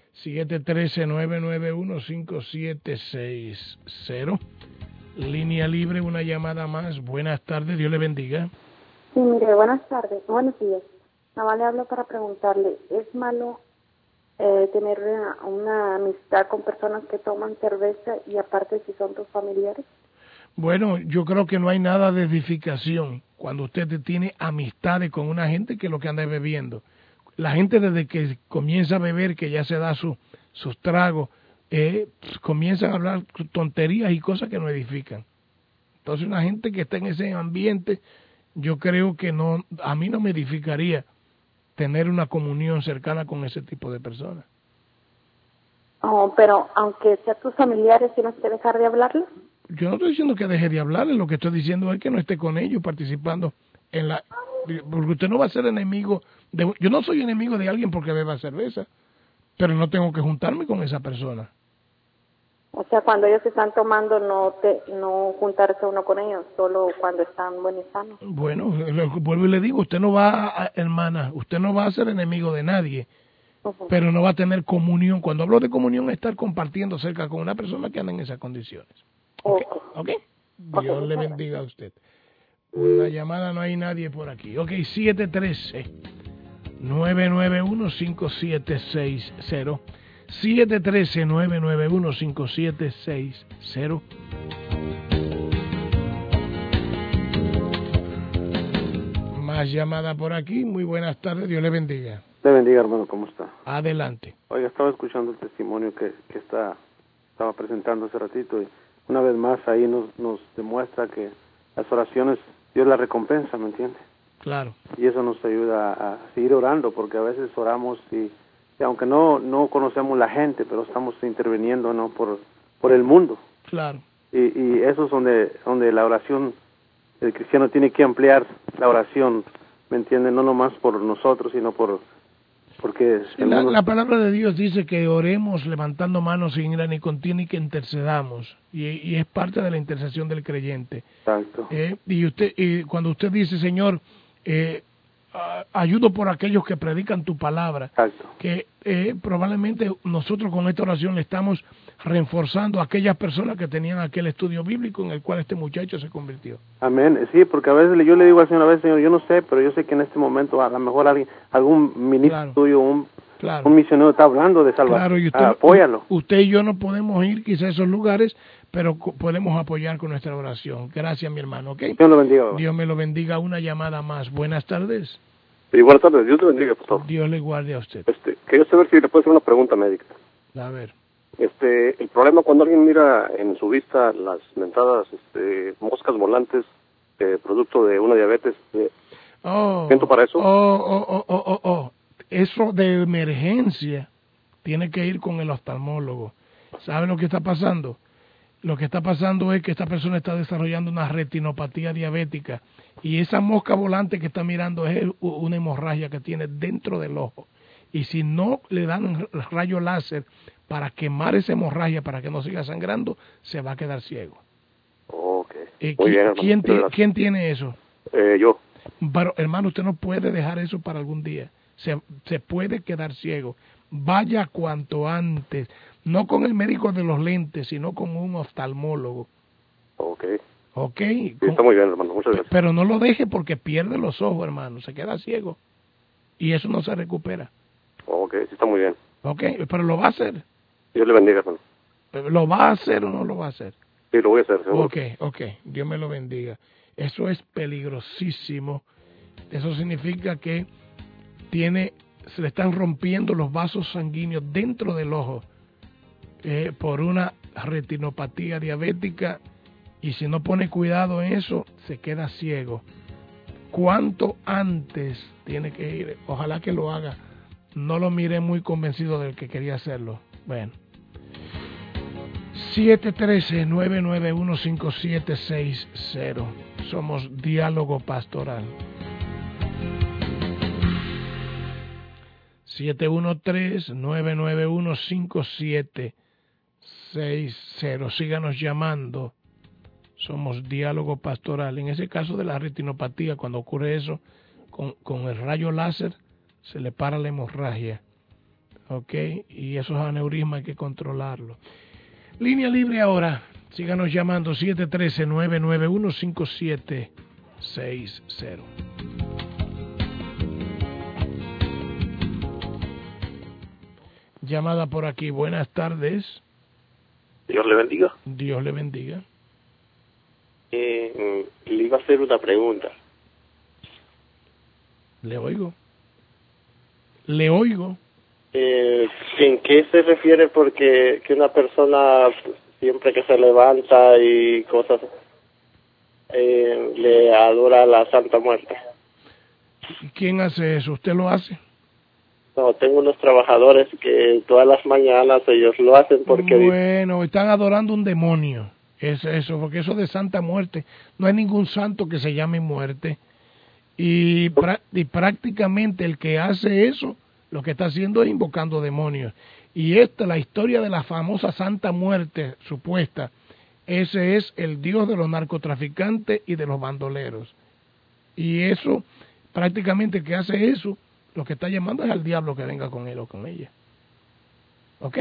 713-991-5760. Línea libre, una llamada más. Buenas tardes, Dios le bendiga. Sí, mire, buenas tardes, buenos días. Nada más le hablo para preguntarle, ¿es malo tener una amistad con personas que toman cerveza y aparte si son tus familiares? Bueno, yo creo que no hay nada de edificación cuando usted tiene amistades con una gente que es lo que anda bebiendo. La gente desde que comienza a beber, que ya se da sus tragos, comienzan a hablar tonterías y cosas que no edifican. Entonces una gente que está en ese ambiente, yo creo que no, a mí no me edificaría tener una comunión cercana con ese tipo de personas. Oh, pero aunque sea tus familiares, ¿tienes que dejar de hablarles? Yo no estoy diciendo que deje de hablarles, lo que estoy diciendo es que no esté con ellos participando en la... Porque usted no va a ser enemigo de... Yo no soy enemigo de alguien porque beba cerveza, pero no tengo que juntarme con esa persona. O sea, cuando ellos están tomando, no juntarse uno con ellos, solo cuando están buenos y sanos. Bueno, vuelvo y le digo, usted no va, hermana, usted no va a ser enemigo de nadie, pero no va a tener comunión. Cuando hablo de comunión, es estar compartiendo cerca con una persona que anda en esas condiciones. ¿Ok? Dios le bendiga a usted. Una llamada, no hay nadie por aquí. Ok, 713-991-5760. 713-991-5760. Más llamada por aquí. Muy buenas tardes, Dios le bendiga. Le bendiga, hermano, ¿cómo está? Adelante. Oiga, estaba escuchando el testimonio que estaba presentando hace ratito y una vez más ahí nos demuestra que las oraciones, Dios las recompensa, ¿me entiende? Claro. Y eso nos ayuda a seguir orando, porque a veces oramos y aunque no conocemos la gente, pero estamos interviniendo, ¿no? por el mundo. Claro. Y eso es donde la oración, el cristiano tiene que ampliar la oración, ¿me entiende? No nomás por nosotros, sino porque... Sí, la palabra de Dios dice que oremos levantando manos sin ira ni contienda y que intercedamos. Y es parte de la intercesión del creyente. Exacto. Y cuando usted dice, Señor, ayudo por aquellos que predican tu palabra. Exacto. Que probablemente nosotros con esta oración le estamos reforzando a aquellas personas que tenían aquel estudio bíblico en el cual este muchacho se convirtió. Amén. Sí, porque a veces yo le digo al Señor, a veces, Señor, yo no sé, pero yo sé que en este momento a lo mejor algún ministro tuyo, un misionero está hablando de salvación. Claro, y usted, apóyalo. Usted y yo no podemos ir quizá a esos lugares, pero podemos apoyar con nuestra oración. Gracias, mi hermano. ¿Okay? Dios lo bendiga. Dios me lo bendiga. Una llamada más. Buenas tardes. Sí, buenas tardes. Dios te bendiga, pastor. Dios le guarde a usted. Quería saber si le puedo hacer una pregunta médica. A ver. El problema cuando alguien mira en su vista las mentadas moscas volantes producto de una diabetes, ¿siento para eso? Eso de emergencia tiene que ir con el oftalmólogo. ¿Sabe lo que está pasando? Lo que está pasando es que esta persona está desarrollando una retinopatía diabética y esa mosca volante que está mirando es una hemorragia que tiene dentro del ojo. Y si no le dan rayo láser para quemar esa hemorragia, para que no siga sangrando, se va a quedar ciego. Okay. Muy bien, hermano. ¿Quién tiene eso? Yo. Pero, hermano, usted no puede dejar eso para algún día. Se puede quedar ciego. Vaya cuanto antes. No con el médico de los lentes, sino con un oftalmólogo. Okay. Sí, está muy bien, hermano. Muchas gracias. Pero no lo deje porque pierde los ojos, hermano. Se queda ciego. Y eso no se recupera. Okay, sí, está muy bien. Pero lo va a hacer. Dios le bendiga, hermano. ¿Lo va a hacer o no lo va a hacer? Sí, lo voy a hacer, seguro. Ok, Dios me lo bendiga. Eso es peligrosísimo. Eso significa que se le están rompiendo los vasos sanguíneos dentro del ojo por una retinopatía diabética, y si no pone cuidado en eso, se queda ciego. ¿Cuánto antes tiene que ir? Ojalá que lo haga. No lo miré muy convencido del que quería hacerlo. Bueno. 713-991-5760. Somos Diálogo Pastoral. 713-991-5760. Síganos llamando. Somos Diálogo Pastoral. En ese caso de la retinopatía, cuando ocurre eso, con el rayo láser se le para la hemorragia. ¿Ok? Y esos aneurismas hay que controlarlo. Línea libre ahora. Síganos llamando 713-991-5760. Llamada por aquí. Buenas tardes. Dios le bendiga. Dios le bendiga. Le iba a hacer una pregunta. Le oigo. Le oigo. ¿En qué se refiere? Porque que una persona siempre que se levanta y cosas le adora a la Santa Muerte. ¿Quién hace eso? ¿Usted lo hace? No, tengo unos trabajadores que todas las mañanas ellos lo hacen porque... Bueno, están adorando un demonio. Es eso, porque eso de Santa Muerte, no hay ningún santo que se llame Muerte. Y prácticamente el que hace eso, lo que está haciendo es invocando demonios. Y la historia de la famosa Santa Muerte supuesta, ese es el dios de los narcotraficantes y de los bandoleros. Y eso, prácticamente el que hace eso, lo que está llamando es al diablo que venga con él o con ella. ¿Ok?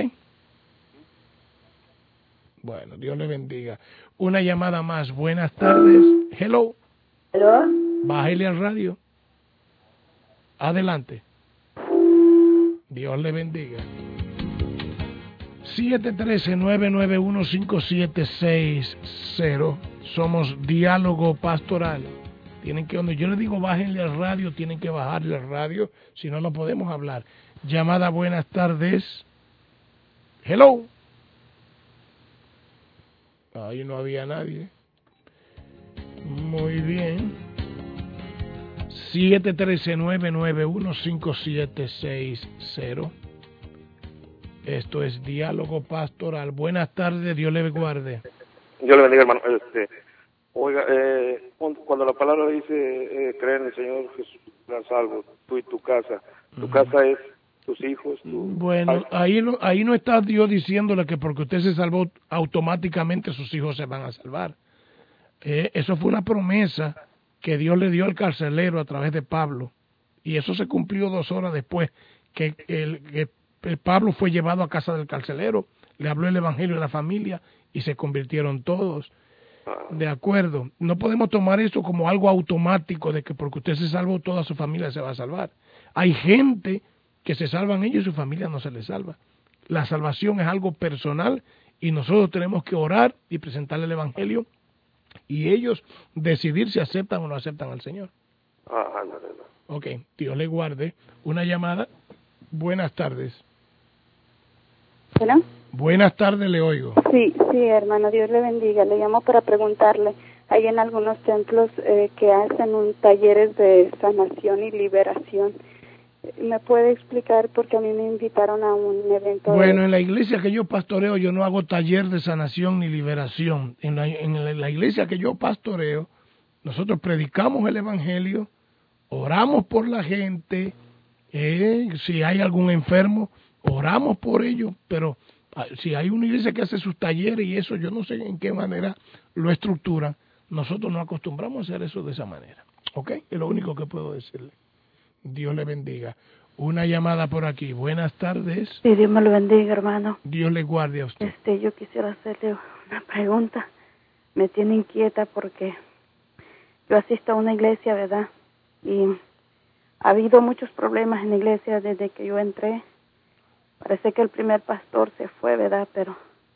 Bueno, Dios le bendiga. Una llamada más. Buenas tardes. Hello. Hello. Bájale al radio. Adelante. Dios le bendiga. 713-991-5760. Somos Diálogo Pastoral. Tienen que, cuando yo les digo bájenle al radio, tienen que bajarle al radio, si no, no podemos hablar. Llamada, buenas tardes. Hello. Ahí no había nadie. Muy bien. 713-991-5760. Esto es Diálogo Pastoral. Buenas tardes, Dios le guarde. Dios le bendiga, hermano. Oiga, cuando la palabra dice creer en el Señor Jesús, serás salvo, tú y tu casa. Tu casa es tus hijos. Bueno, ahí no está Dios diciéndole que porque usted se salvó, automáticamente sus hijos se van a salvar. Eso fue una promesa que Dios le dio al carcelero a través de Pablo. Y eso se cumplió 2 horas después que el Pablo fue llevado a casa del carcelero, le habló el evangelio a la familia y se convirtieron todos. De acuerdo, no podemos tomar eso como algo automático de que porque usted se salvó toda su familia se va a salvar. Hay gente que se salvan ellos y su familia no se les salva. La salvación es algo personal y nosotros tenemos que orar y presentarle el evangelio y ellos decidir si aceptan o no aceptan al Señor. Ok, Dios le guarde. Una llamada. Buenas tardes. ¿Hola? Buenas tardes, le oigo. Sí, hermano, Dios le bendiga. Le llamo para preguntarle, hay en algunos templos que hacen talleres de sanación y liberación. ¿Me puede explicar? Porque a mí me invitaron a un evento. Bueno, en la iglesia que yo pastoreo, yo no hago taller de sanación ni liberación. En la iglesia que yo pastoreo, nosotros predicamos el evangelio, oramos por la gente, si hay algún enfermo, oramos por ellos, pero si hay una iglesia que hace sus talleres y eso, yo no sé en qué manera lo estructuran. Nosotros no acostumbramos a hacer eso de esa manera. ¿Ok? Es lo único que puedo decirle. Dios le bendiga. Una llamada por aquí. Buenas tardes. Sí, Dios me lo bendiga, hermano. Dios le guarde a usted. Yo quisiera hacerle una pregunta. Me tiene inquieta porque yo asisto a una iglesia, ¿verdad? Y ha habido muchos problemas en la iglesia desde que yo entré. Parece que el primer pastor se fue, ¿verdad? Pero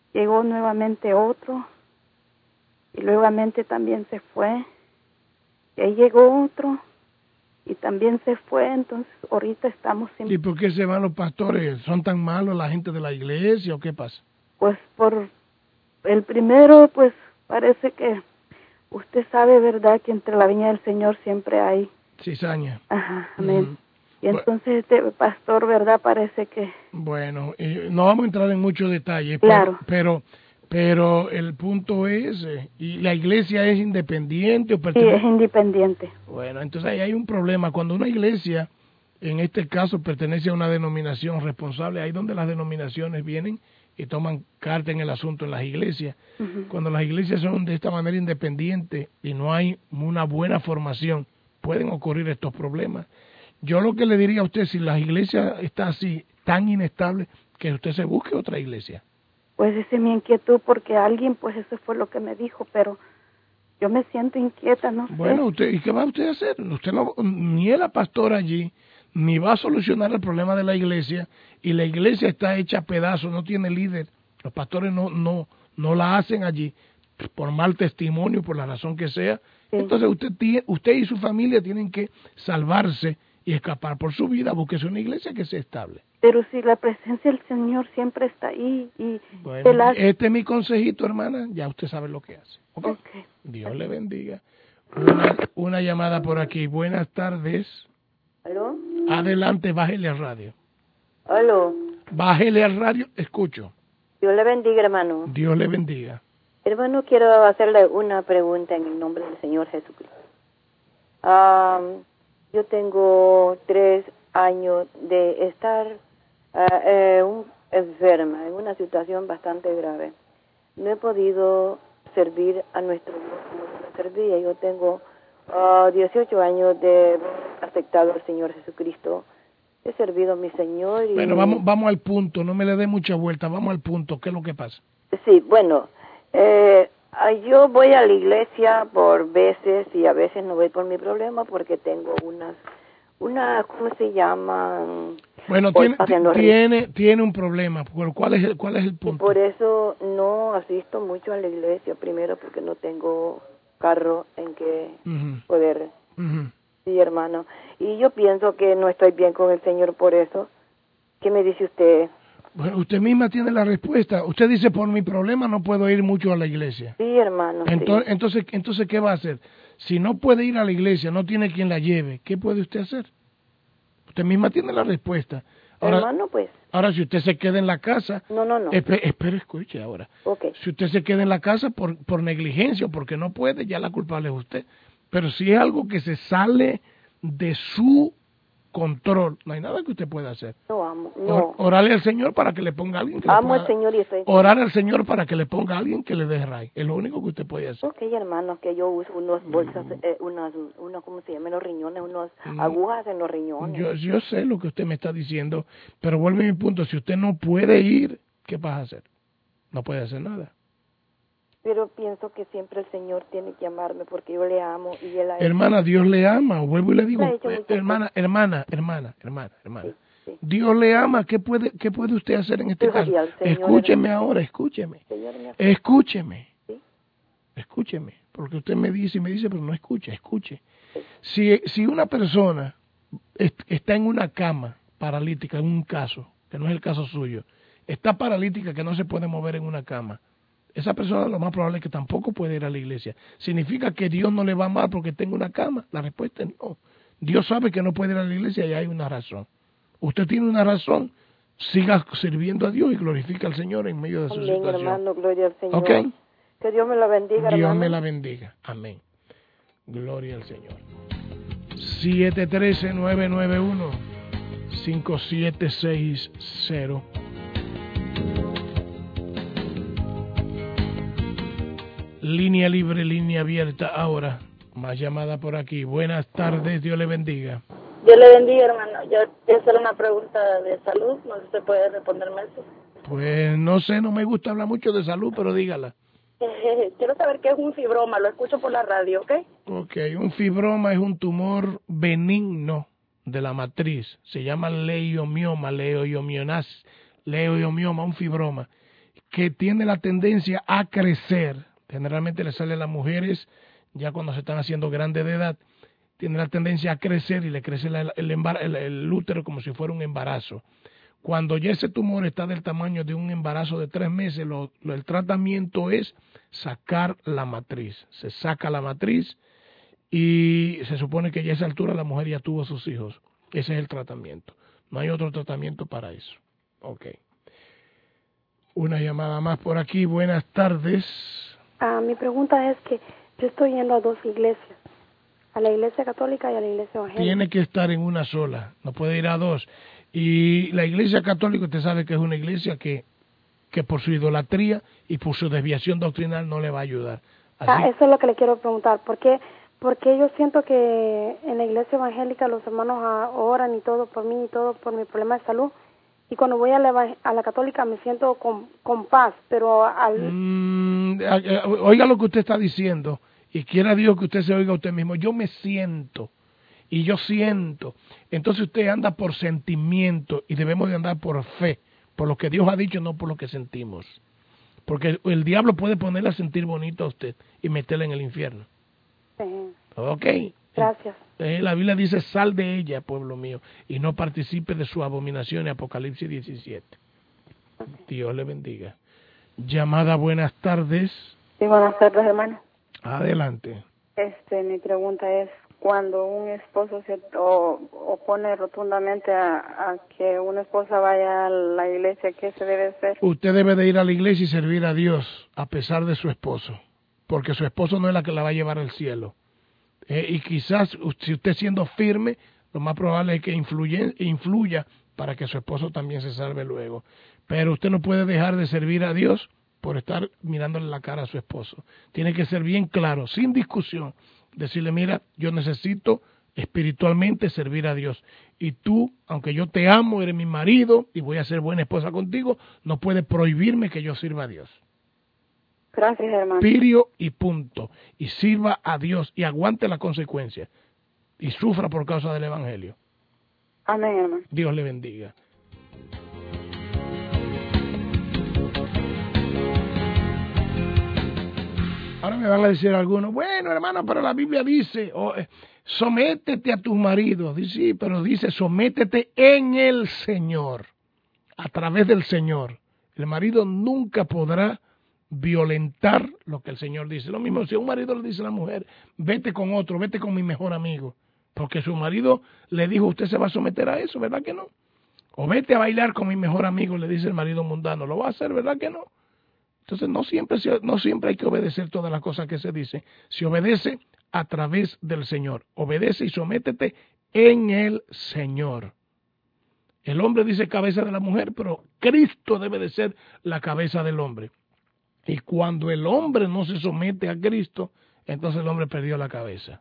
llegó nuevamente otro, y nuevamente también se fue, y ahí llegó otro, y también se fue. Entonces ahorita estamos sin... ¿Y por qué se van los pastores? ¿Son tan malos la gente de la iglesia o qué pasa? Pues por el primero, pues parece que usted sabe, ¿verdad?, que entre la viña del Señor siempre hay cizaña. Ajá, amén. Y entonces este pastor, ¿verdad?, parece que... Bueno, no vamos a entrar en muchos detalles, claro, pero el punto es, ¿y la iglesia es independiente o pertenece? Sí, es independiente. Bueno, entonces ahí hay un problema. Cuando una iglesia, en este caso, pertenece a una denominación responsable, ahí donde las denominaciones vienen y toman carta en el asunto en las iglesias. Cuando las iglesias son de esta manera independientes y no hay una buena formación, pueden ocurrir estos problemas. Yo lo que le diría a usted, si la iglesia está así, tan inestable, que usted se busque otra iglesia. Pues esa es mi inquietud, porque alguien, pues eso fue lo que me dijo, pero yo me siento inquieta, no sé. Bueno, usted, ¿y qué va usted a hacer? Usted no, ni es la pastora allí, ni va a solucionar el problema de la iglesia, y la iglesia está hecha a pedazos, no tiene líder. Los pastores no la hacen allí por mal testimonio, por la razón que sea. Sí. Entonces usted y su familia tienen que salvarse y escapar por su vida, búsquese una iglesia que sea estable. Pero si la presencia del Señor siempre está ahí y... Bueno, este es mi consejito, hermana, ya usted sabe lo que hace. ¿Okay? Dios le bendiga. Una llamada por aquí. Buenas tardes. ¿Aló? Adelante, bájele al radio. ¿Aló? Bájele al radio, escucho. Dios le bendiga, hermano. Dios le bendiga. Hermano, quiero hacerle una pregunta en el nombre del Señor Jesucristo. Yo tengo 3 años de estar enferma, en una situación bastante grave. No he podido servir a nuestro Dios como lo servía. Yo tengo 18 años de aceptado al Señor Jesucristo. He servido a mi Señor. Y... Bueno, vamos al punto, no me le dé mucha vuelta, vamos al punto. ¿Qué es lo que pasa? Sí, bueno, yo voy a la iglesia por veces y a veces no voy por mi problema porque tengo una ¿cómo se llaman? Bueno, tiene un problema. ¿Cuál es el punto? Y por eso no asisto mucho a la iglesia. Primero porque no tengo carro en que poder. Sí, hermano. Y yo pienso que no estoy bien con el Señor por eso. ¿Qué me dice usted? Bueno, usted misma tiene la respuesta. Usted dice, por mi problema no puedo ir mucho a la iglesia. Sí, hermano. Entonces, ¿qué va a hacer? Si no puede ir a la iglesia, no tiene quien la lleve, ¿qué puede usted hacer? Usted misma tiene la respuesta. Ahora, hermano, pues. Ahora, si usted se queda en la casa... No. Espera, escuche ahora. Okay. Si usted se queda en la casa por negligencia o porque no puede, ya la culpable es usted. Pero si es algo que se sale de su control, no hay nada que usted pueda hacer. No. Orarle al Señor para que le ponga a alguien que amo al Señor y estoy... Orar al Señor para que le ponga a alguien que le dé ray. Es lo único que usted puede hacer. Ok, hermano, que yo uso unas bolsas, ¿cómo se llama? Los riñones, unas agujas en los riñones. Yo sé lo que usted me está diciendo, pero vuelve a mi punto. Si usted no puede ir, ¿qué vas a hacer? No puede hacer nada. Pero pienso que siempre el Señor tiene que amarme porque yo le amo y él... Hermana, Dios le ama. Vuelvo y le digo, hermana. Sí. Dios le ama. ¿Qué puede usted hacer en este caso? Escúcheme ahora, escúcheme. Escúcheme, porque usted me dice, pero no escuche. Si una persona está en una cama paralítica, en un caso, que no es el caso suyo, está paralítica que no se puede mover en una cama, esa persona lo más probable es que tampoco puede ir a la iglesia. ¿Significa que Dios no le va a amar porque tenga una cama? La respuesta es no. Dios sabe que no puede ir a la iglesia y hay una razón. Usted tiene una razón, siga sirviendo a Dios y glorifica al Señor en medio de su situación. Hermano, gloria al Señor. ¿Okay? Que Dios me la bendiga, hermano. Dios me la bendiga. Amén. Gloria al Señor. 713-991-5760. Línea libre, línea abierta ahora. Más llamada por aquí. Buenas tardes, Dios le bendiga. Dios le bendiga, hermano. Yo quiero hacer una pregunta de salud. No sé si se puede responderme eso. Pues no sé, no me gusta hablar mucho de salud, pero dígala. Quiero saber qué es un fibroma. Lo escucho por la radio, ¿ok? Ok, un fibroma es un tumor benigno de la matriz. Se llama leiomioma, un fibroma. que tiene la tendencia a crecer, generalmente le sale a las mujeres ya cuando se están haciendo grandes de edad, tiene la tendencia a crecer y le crece el útero como si fuera un embarazo. Cuando ya ese tumor está del tamaño de un embarazo de 3 meses, el tratamiento es sacar la matriz. Se saca la matriz y se supone que ya a esa altura la mujer ya tuvo sus hijos. Ese es el tratamiento. No hay otro tratamiento para eso. Ok. Una llamada más por aquí. Buenas tardes. Mi pregunta es que yo estoy yendo a 2 iglesias, a la iglesia católica y a la iglesia evangélica. Tiene que estar en una sola, no puede ir a 2. Y la iglesia católica, usted sabe que es una iglesia que por su idolatría y por su desviación doctrinal no le va a ayudar. Así, eso es lo que le quiero preguntar. ¿Por qué? Porque yo siento que en la iglesia evangélica los hermanos oran y todo por mí y todo por mi problema de salud. Y cuando voy a la católica me siento con paz, pero oiga lo que usted está diciendo y quiera Dios que usted se oiga a usted mismo. Yo me siento y yo siento. Entonces usted anda por sentimiento y debemos de andar por fe, por lo que Dios ha dicho, no por lo que sentimos. Porque el diablo puede ponerle a sentir bonito a usted y meterle en el infierno. Sí. Ok. Gracias. La Biblia dice, sal de ella, pueblo mío, y no participe de su abominación en Apocalipsis 17. Okay. Dios le bendiga. Llamada, buenas tardes. Sí, buenas tardes, hermano. Adelante. Mi pregunta es, cuando un esposo se opone rotundamente a que una esposa vaya a la iglesia, ¿qué se debe hacer? Usted debe de ir a la iglesia y servir a Dios a pesar de su esposo, porque su esposo no es la que la va a llevar al cielo. Y quizás si usted siendo firme, lo más probable es que influya para que su esposo también se salve luego. Pero usted no puede dejar de servir a Dios por estar mirándole la cara a su esposo. Tiene que ser bien claro, sin discusión, decirle, mira, yo necesito espiritualmente servir a Dios. Y tú, aunque yo te amo, eres mi marido y voy a ser buena esposa contigo, no puedes prohibirme que yo sirva a Dios. Gracias, hermano. Pirio y punto. Y sirva a Dios y aguante las consecuencias. Y sufra por causa del Evangelio. Amén, hermano. Dios le bendiga. Ahora me van a decir algunos, bueno, hermano, pero la Biblia dice, sométete a tus maridos. Dice, sí, pero dice, sométete en el Señor, a través del Señor. El marido nunca podrá violentar lo que el Señor dice. Lo mismo si un marido le dice a la mujer, vete con otro, vete con mi mejor amigo, porque su marido le dijo, usted se va a someter a eso, ¿verdad que no? O vete a bailar con mi mejor amigo, le dice el marido mundano, lo va a hacer, ¿verdad que no? Entonces no siempre hay que obedecer todas las cosas que se dicen. Se obedece a través del Señor. Obedece y sométete en el Señor. El hombre dice cabeza de la mujer, pero Cristo debe de ser la cabeza del hombre. Y cuando el hombre no se somete a Cristo, entonces el hombre perdió la cabeza.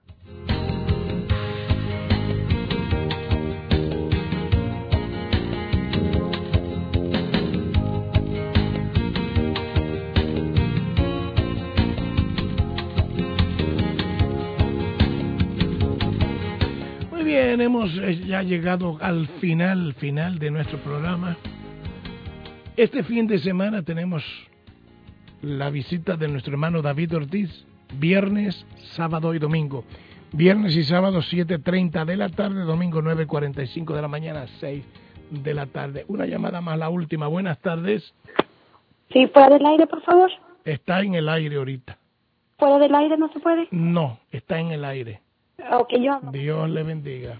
Muy bien, hemos ya llegado al final de nuestro programa. Este fin de semana tenemos la visita de nuestro hermano David Ortiz, viernes, sábado y domingo. Viernes y sábado 7:30 de la tarde, domingo 9:45 de la mañana, 6 de la tarde. Una llamada más, la última. Buenas tardes. Sí, ¿fuera del aire, por favor? Está en el aire ahorita. ¿Fuera del aire no se puede? No, está en el aire. Ok, yo hablo. Dios le bendiga.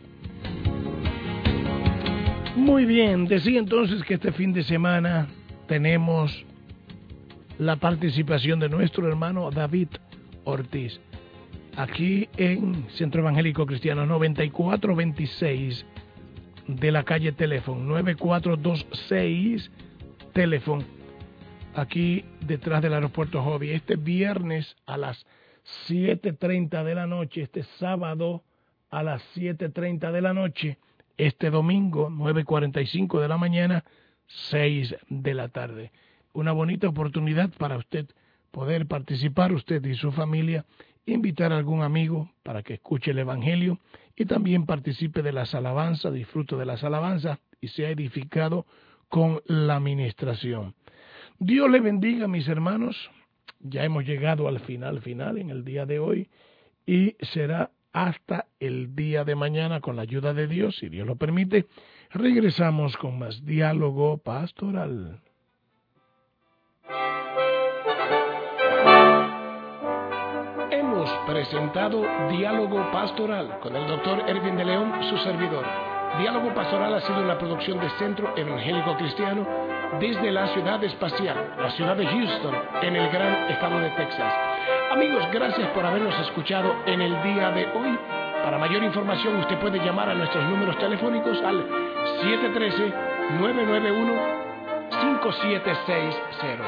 Muy bien, decía entonces que este fin de semana tenemos la participación de nuestro hermano David Ortiz, aquí en Centro Evangélico Cristiano 9426 de la calle Teléfono, 9426 Teléfono, aquí detrás del aeropuerto Hobby. Este viernes a las 7:30 de la noche, este sábado a las 7:30 de la noche, este domingo 9:45 de la mañana, 6 de la tarde. Una bonita oportunidad para usted poder participar, usted y su familia, invitar a algún amigo para que escuche el Evangelio y también participe de las alabanzas, disfrute de las alabanzas y sea edificado con la ministración. Dios le bendiga, mis hermanos. Ya hemos llegado al final en el día de hoy y será hasta el día de mañana con la ayuda de Dios, si Dios lo permite. Regresamos con más diálogo pastoral. Hemos presentado Diálogo Pastoral con el Dr. Erwin de León, su servidor. Diálogo Pastoral ha sido una producción de Centro Evangélico Cristiano desde la ciudad espacial, la ciudad de Houston, en el gran estado de Texas. Amigos, gracias por habernos escuchado en el día de hoy. Para mayor información usted puede llamar a nuestros números telefónicos al 713-991-5760,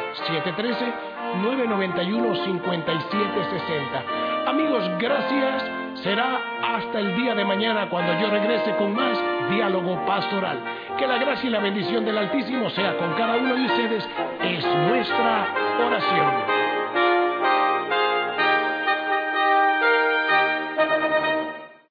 713-991-5760. Amigos, gracias. Será hasta el día de mañana cuando yo regrese con más Diálogo Pastoral. Que la gracia y la bendición del Altísimo sea con cada uno de ustedes. Es nuestra oración.